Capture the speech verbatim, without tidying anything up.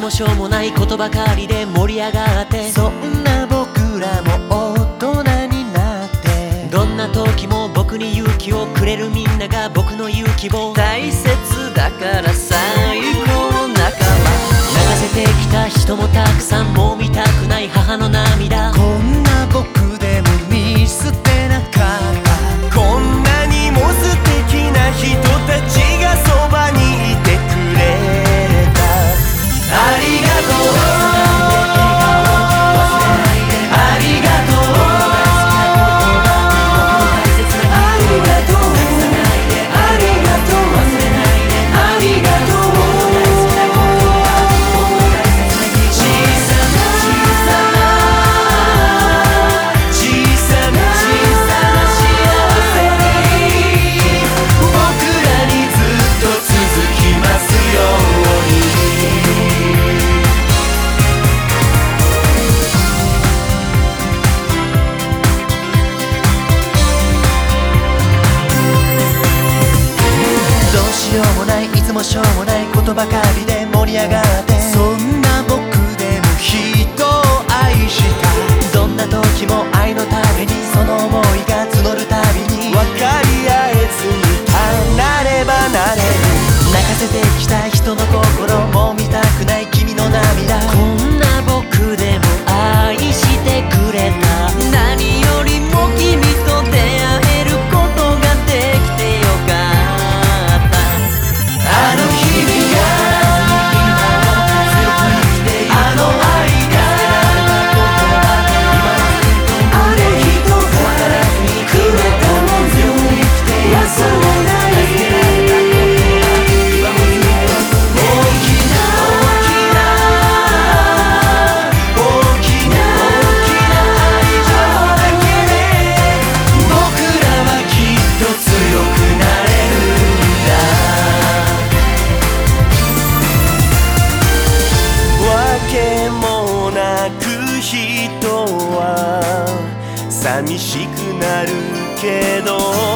もしょうもないことばかりで盛り上がって、 そんな僕らも大人になって、 どんな時も僕に勇気をくれるみんなが僕の勇気を大切だから最高の仲間。流せてきた人もたくさん、もう見たくない母の涙。 こんな僕でも見捨てなかった。 こんなにも素敵な人たちがそばにいてくれた。ありがとう、ありがとう、ありがとう、ありがとう、ありがとう。小さな小さな小さな小さな幸せに、僕らにずっと続きますように。 どうしようもない、いつもしょうもないことばかりで盛り上がって、そんな僕でも人を愛した。どんな時も愛のためにその想いが募るたびに、 分かり合えずに離れ離れる。 泣かせてきた人の心も見たくない君の涙。 こんな僕でも愛してくれた。何よりも君と出会えることができてよかった。 あの日々があの愛があれ人がくれたもん忘れない。大きな大きな大きな大きな愛情だけで、僕らはきっと強くなれるんだ。わけもなく人は寂しくなるけど、